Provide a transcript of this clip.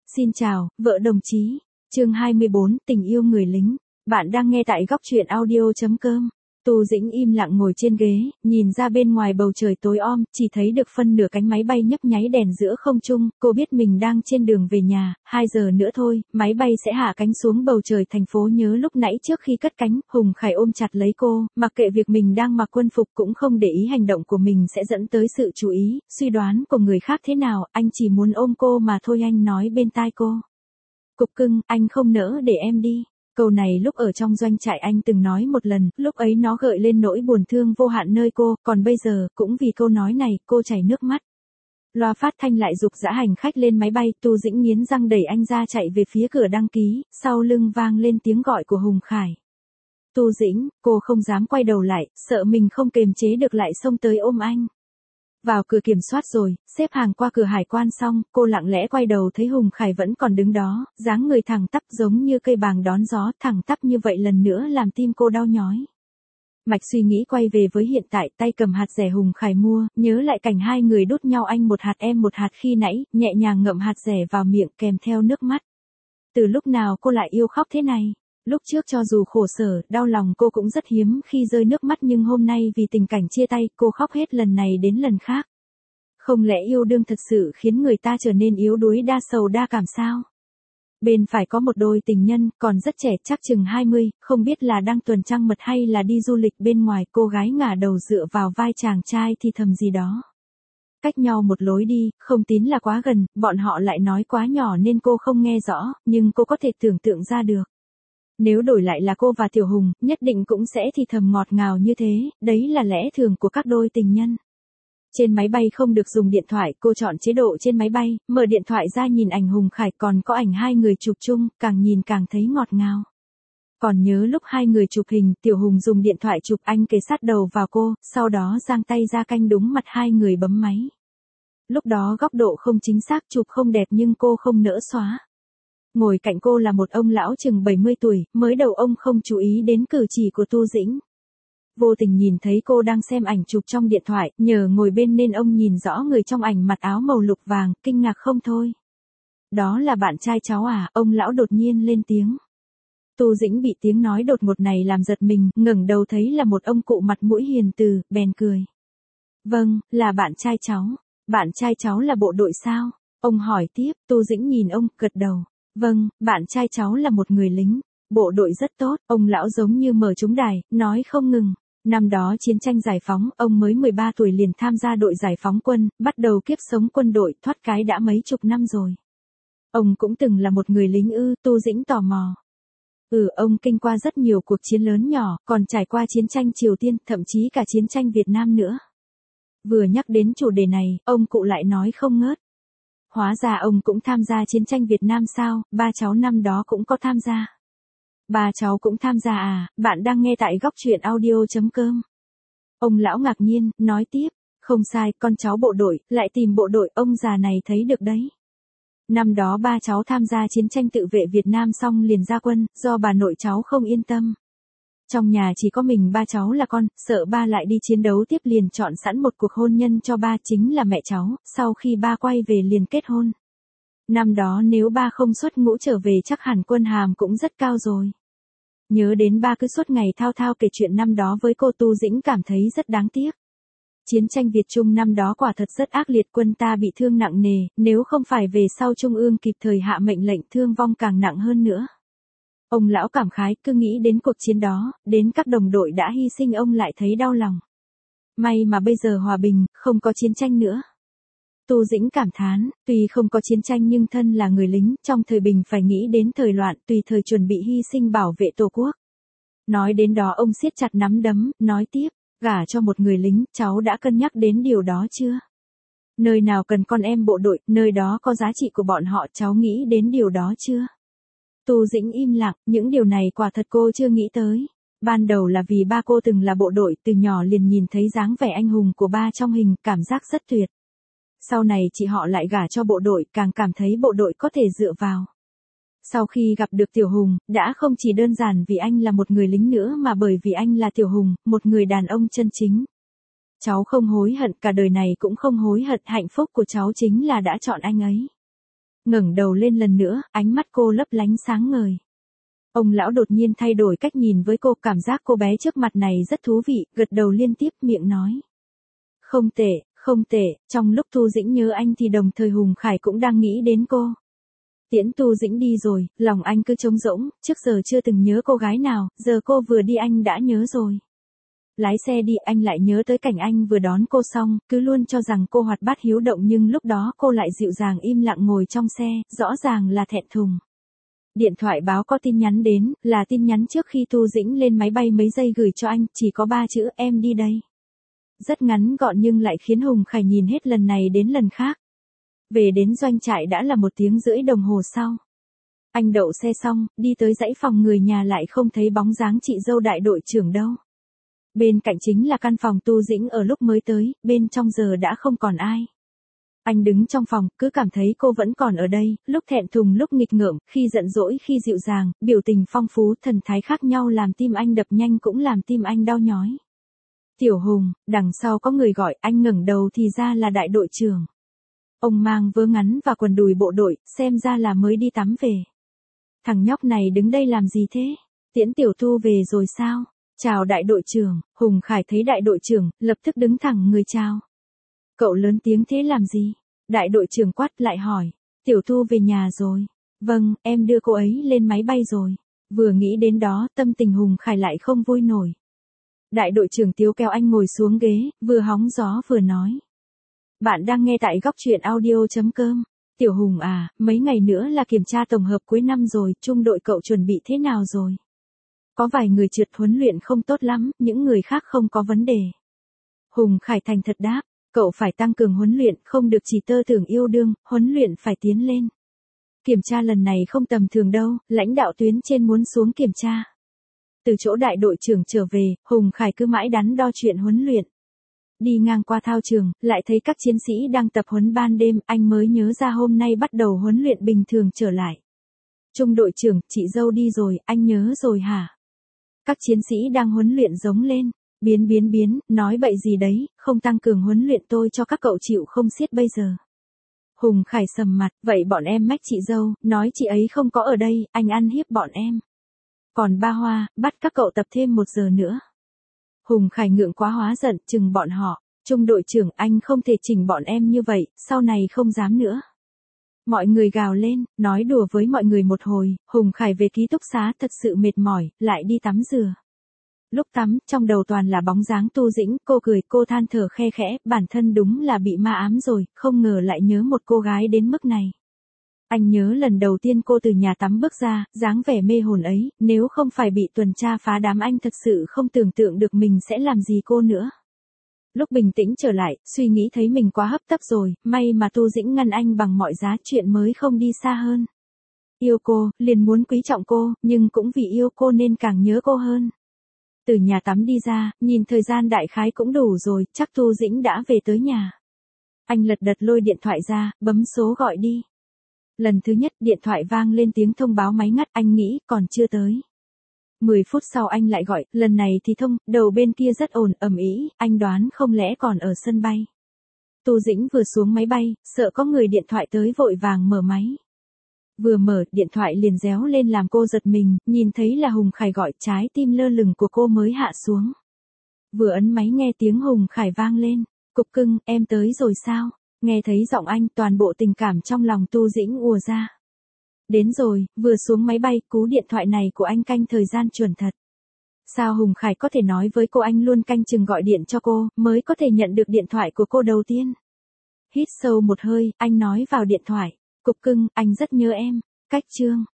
Xin chào, vợ đồng chí. Chương 24, tình yêu người lính. Bạn đang nghe tại góc truyện audio.com. Tu Dĩnh im lặng ngồi trên ghế, nhìn ra bên ngoài bầu trời tối om, chỉ thấy được phân nửa cánh máy bay nhấp nháy đèn giữa không trung. Cô biết mình đang trên đường về nhà, 2 giờ nữa thôi, máy bay sẽ hạ cánh xuống bầu trời thành phố. Nhớ lúc nãy trước khi cất cánh, Hùng Khải ôm chặt lấy cô, mặc kệ việc mình đang mặc quân phục cũng không để ý hành động của mình sẽ dẫn tới sự chú ý, suy đoán của người khác thế nào, anh chỉ muốn ôm cô mà thôi. Anh nói bên tai cô. Cục cưng, anh không nỡ để em đi. Câu này lúc ở trong doanh trại anh từng nói một lần, lúc ấy nó gợi lên nỗi buồn thương vô hạn nơi cô, còn bây giờ, cũng vì câu nói này, cô chảy nước mắt. Loa phát thanh lại giục dã hành khách lên máy bay, Tu Dĩnh nghiến răng đẩy anh ra chạy về phía cửa đăng ký, sau lưng vang lên tiếng gọi của Hùng Khải. Tu Dĩnh, cô không dám quay đầu lại, sợ mình không kềm chế được lại xông tới ôm anh. Vào cửa kiểm soát rồi, xếp hàng qua cửa hải quan xong, cô lặng lẽ quay đầu thấy Hùng Khải vẫn còn đứng đó, dáng người thẳng tắp giống như cây bàng đón gió, thẳng tắp như vậy lần nữa làm tim cô đau nhói. Mạch suy nghĩ quay về với hiện tại, tay cầm hạt dẻ Hùng Khải mua, nhớ lại cảnh hai người đút nhau, anh một hạt em một hạt khi nãy, nhẹ nhàng ngậm hạt dẻ vào miệng kèm theo nước mắt. Từ lúc nào cô lại yêu khóc thế này? Lúc trước cho dù khổ sở, đau lòng cô cũng rất hiếm khi rơi nước mắt, nhưng hôm nay vì tình cảnh chia tay, cô khóc hết lần này đến lần khác. Không lẽ yêu đương thật sự khiến người ta trở nên yếu đuối đa sầu đa cảm sao? Bên phải có một đôi tình nhân, còn rất trẻ, chắc chừng 20, không biết là đang tuần trăng mật hay là đi du lịch. Bên ngoài cô gái ngả đầu dựa vào vai chàng trai thì thầm gì đó. Cách nhau một lối đi, không tín là quá gần, bọn họ lại nói quá nhỏ nên cô không nghe rõ, nhưng cô có thể tưởng tượng ra được. Nếu đổi lại là cô và Tiểu Hùng, nhất định cũng sẽ thì thầm ngọt ngào như thế, đấy là lẽ thường của các đôi tình nhân. Trên máy bay không được dùng điện thoại, cô chọn chế độ trên máy bay, mở điện thoại ra nhìn ảnh Hùng Khải, còn có ảnh hai người chụp chung, càng nhìn càng thấy ngọt ngào. Còn nhớ lúc hai người chụp hình, Tiểu Hùng dùng điện thoại chụp, anh kề sát đầu vào cô, sau đó giang tay ra canh đúng mặt hai người bấm máy. Lúc đó góc độ không chính xác, chụp không đẹp nhưng cô không nỡ xóa. Ngồi cạnh cô là một ông lão chừng 70 tuổi, mới đầu ông không chú ý đến cử chỉ của Tu Dĩnh. Vô tình nhìn thấy cô đang xem ảnh chụp trong điện thoại, nhờ ngồi bên nên ông nhìn rõ người trong ảnh mặc áo màu lục vàng, kinh ngạc không thôi. Đó là bạn trai cháu à? Ông lão đột nhiên lên tiếng. Tu Dĩnh bị tiếng nói đột ngột này làm giật mình, ngẩng đầu thấy là một ông cụ mặt mũi hiền từ, bèn cười. Vâng, là bạn trai cháu. Bạn trai cháu là bộ đội sao? Ông hỏi tiếp. Tu Dĩnh nhìn ông, gật đầu. Vâng, bạn trai cháu là một người lính. Bộ đội rất tốt. Ông lão giống như mở trúng đài, nói không ngừng. Năm đó chiến tranh giải phóng, ông mới 13 tuổi liền tham gia đội giải phóng quân, bắt đầu kiếp sống quân đội, thoát cái đã mấy chục năm rồi. Ông cũng từng là một người lính ư? Tu Dĩnh tò mò. Ông kinh qua rất nhiều cuộc chiến lớn nhỏ, còn trải qua chiến tranh Triều Tiên, thậm chí cả chiến tranh Việt Nam nữa. Vừa nhắc đến chủ đề này, ông cụ lại nói không ngớt. Hóa ra ông cũng tham gia chiến tranh Việt Nam sao? Ba cháu năm đó cũng có tham gia. Ba cháu cũng tham gia à? Bạn đang nghe tại góc truyện audio.com. Ông lão ngạc nhiên, nói tiếp. Không sai, con cháu bộ đội, lại tìm bộ đội, ông già này thấy được đấy. Năm đó ba cháu tham gia chiến tranh tự vệ Việt Nam xong liền ra quân, do bà nội cháu không yên tâm. Trong nhà chỉ có mình ba cháu là con, sợ ba lại đi chiến đấu tiếp liền chọn sẵn một cuộc hôn nhân cho ba, chính là mẹ cháu, sau khi ba quay về liền kết hôn. Năm đó nếu ba không xuất ngũ trở về chắc hẳn quân hàm cũng rất cao rồi. Nhớ đến ba cứ suốt ngày thao thao kể chuyện năm đó với cô, Tu Dĩnh cảm thấy rất đáng tiếc. Chiến tranh Việt Trung năm đó quả thật rất ác liệt, quân ta bị thương nặng nề, nếu không phải về sau Trung ương kịp thời hạ mệnh lệnh, thương vong càng nặng hơn nữa. Ông lão cảm khái, cứ nghĩ đến cuộc chiến đó, đến các đồng đội đã hy sinh ông lại thấy đau lòng. May mà bây giờ hòa bình, không có chiến tranh nữa. Tu Dĩnh cảm thán, tuy không có chiến tranh nhưng thân là người lính, trong thời bình phải nghĩ đến thời loạn, tùy thời chuẩn bị hy sinh bảo vệ Tổ quốc. Nói đến đó ông siết chặt nắm đấm, nói tiếp, gả cho một người lính, cháu đã cân nhắc đến điều đó chưa? Nơi nào cần con em bộ đội, nơi đó có giá trị của bọn họ, cháu nghĩ đến điều đó chưa? Tu Dĩnh im lặng, những điều này quả thật cô chưa nghĩ tới. Ban đầu là vì ba cô từng là bộ đội, từ nhỏ liền nhìn thấy dáng vẻ anh hùng của ba trong hình, cảm giác rất tuyệt. Sau này chị họ lại gả cho bộ đội, càng cảm thấy bộ đội có thể dựa vào. Sau khi gặp được Tiểu Hùng, đã không chỉ đơn giản vì anh là một người lính nữa mà bởi vì anh là Tiểu Hùng, một người đàn ông chân chính. Cháu không hối hận, cả đời này cũng không hối hận, hạnh phúc của cháu chính là đã chọn anh ấy. Ngẩng đầu lên lần nữa, ánh mắt cô lấp lánh sáng ngời. Ông lão đột nhiên thay đổi cách nhìn với cô, cảm giác cô bé trước mặt này rất thú vị, gật đầu liên tiếp, miệng nói. Không tệ, không tệ. Trong lúc Tu Dĩnh nhớ anh thì đồng thời Hùng Khải cũng đang nghĩ đến cô. Tiễn Tu Dĩnh đi rồi, lòng anh cứ trống rỗng, trước giờ chưa từng nhớ cô gái nào, giờ cô vừa đi anh đã nhớ rồi. Lái xe đi anh lại nhớ tới cảnh anh vừa đón cô xong, cứ luôn cho rằng cô hoạt bát hiếu động nhưng lúc đó cô lại dịu dàng im lặng ngồi trong xe, rõ ràng là thẹn thùng. Điện thoại báo có tin nhắn đến, là tin nhắn trước khi Tu Dĩnh lên máy bay mấy giây gửi cho anh, chỉ có 3 chữ em đi đây. Rất ngắn gọn nhưng lại khiến Hùng Khải nhìn hết lần này đến lần khác. Về đến doanh trại đã là 1 tiếng rưỡi đồng hồ sau. Anh đậu xe xong, đi tới dãy phòng người nhà lại không thấy bóng dáng chị dâu đại đội trưởng đâu. Bên cạnh chính là căn phòng Tu Dĩnh ở lúc mới tới, bên trong giờ đã không còn ai. Anh đứng trong phòng, cứ cảm thấy cô vẫn còn ở đây, lúc thẹn thùng lúc nghịch ngợm, khi giận dỗi khi dịu dàng, biểu tình phong phú, thần thái khác nhau làm tim anh đập nhanh cũng làm tim anh đau nhói. Tiểu Hùng, đằng sau có người gọi, anh ngẩng đầu thì ra là đại đội trưởng. Ông mang vớ ngắn và quần đùi bộ đội, xem ra là mới đi tắm về. Thằng nhóc này đứng đây làm gì thế? Tiễn Tiểu Tu về rồi sao? Chào đại đội trưởng. Hùng Khải thấy đại đội trưởng, lập tức đứng thẳng người chào. Cậu lớn tiếng thế làm gì? Đại đội trưởng quát lại hỏi. Tiểu Tu về nhà rồi. Vâng, em đưa cô ấy lên máy bay rồi. Vừa nghĩ đến đó, tâm tình Hùng Khải lại không vui nổi. Đại đội trưởng Tiếu kéo anh ngồi xuống ghế, vừa hóng gió vừa nói. Bạn đang nghe tại góc truyện audio.com. Tiểu Hùng à, mấy ngày nữa là kiểm tra tổng hợp cuối năm rồi, trung đội cậu chuẩn bị thế nào rồi? Có vài người trượt huấn luyện không tốt lắm, những người khác không có vấn đề. Hùng Khải thành thật đáp, cậu phải tăng cường huấn luyện, không được chỉ tơ tưởng yêu đương, huấn luyện phải tiến lên. Kiểm tra lần này không tầm thường đâu, lãnh đạo tuyến trên muốn xuống kiểm tra. Từ chỗ đại đội trưởng trở về, Hùng Khải cứ mãi đắn đo chuyện huấn luyện. Đi ngang qua thao trường, lại thấy các chiến sĩ đang tập huấn ban đêm, anh mới nhớ ra hôm nay bắt đầu huấn luyện bình thường trở lại. Trung đội trưởng, chị dâu đi rồi, anh nhớ rồi hả? Các chiến sĩ đang huấn luyện giống lên. Biến, nói bậy gì đấy, không tăng cường huấn luyện tôi cho các cậu chịu không xiết bây giờ. Hùng Khải sầm mặt, vậy bọn em mách chị dâu, nói chị ấy không có ở đây, anh ăn hiếp bọn em. Còn ba Hoa, bắt các cậu tập thêm 1 giờ nữa. Hùng Khải ngượng quá hóa giận, chừng bọn họ. Trung đội trưởng, anh không thể chỉnh bọn em như vậy, sau này không dám nữa. Mọi người gào lên, nói đùa với mọi người một hồi, Hùng Khải về ký túc xá thật sự mệt mỏi, lại đi tắm rửa. Lúc tắm, trong đầu toàn là bóng dáng Tu Dĩnh, cô cười, cô than thở khe khẽ, bản thân đúng là bị ma ám rồi, không ngờ lại nhớ một cô gái đến mức này. Anh nhớ lần đầu tiên cô từ nhà tắm bước ra, dáng vẻ mê hồn ấy, nếu không phải bị tuần tra phá đám anh thật sự không tưởng tượng được mình sẽ làm gì cô nữa. Lúc bình tĩnh trở lại, suy nghĩ thấy mình quá hấp tấp rồi, may mà Tu Dĩnh ngăn anh bằng mọi giá, chuyện mới không đi xa hơn. Yêu cô, liền muốn quý trọng cô, nhưng cũng vì yêu cô nên càng nhớ cô hơn. Từ nhà tắm đi ra, nhìn thời gian đại khái cũng đủ rồi, chắc Tu Dĩnh đã về tới nhà. Anh lật đật lôi điện thoại ra, bấm số gọi đi. Lần thứ nhất, điện thoại vang lên tiếng thông báo máy ngắt, anh nghĩ còn chưa tới. 10 phút sau anh lại gọi, lần này thì thông, đầu bên kia rất ồn, ầm ĩ, anh đoán không lẽ còn ở sân bay. Tu Dĩnh vừa xuống máy bay, sợ có người điện thoại tới vội vàng mở máy. Vừa mở, điện thoại liền réo lên làm cô giật mình, nhìn thấy là Hùng Khải gọi, trái tim lơ lửng của cô mới hạ xuống. Vừa ấn máy nghe tiếng Hùng Khải vang lên, cục cưng, em tới rồi sao? Nghe thấy giọng anh, toàn bộ tình cảm trong lòng Tu Dĩnh ùa ra. Đến rồi, vừa xuống máy bay, cú điện thoại này của anh canh thời gian chuẩn thật. Sao Hùng Khải có thể nói với cô anh luôn canh chừng gọi điện cho cô, mới có thể nhận được điện thoại của cô đầu tiên. Hít sâu một hơi, anh nói vào điện thoại. Cục cưng, anh rất nhớ em. Cách chương.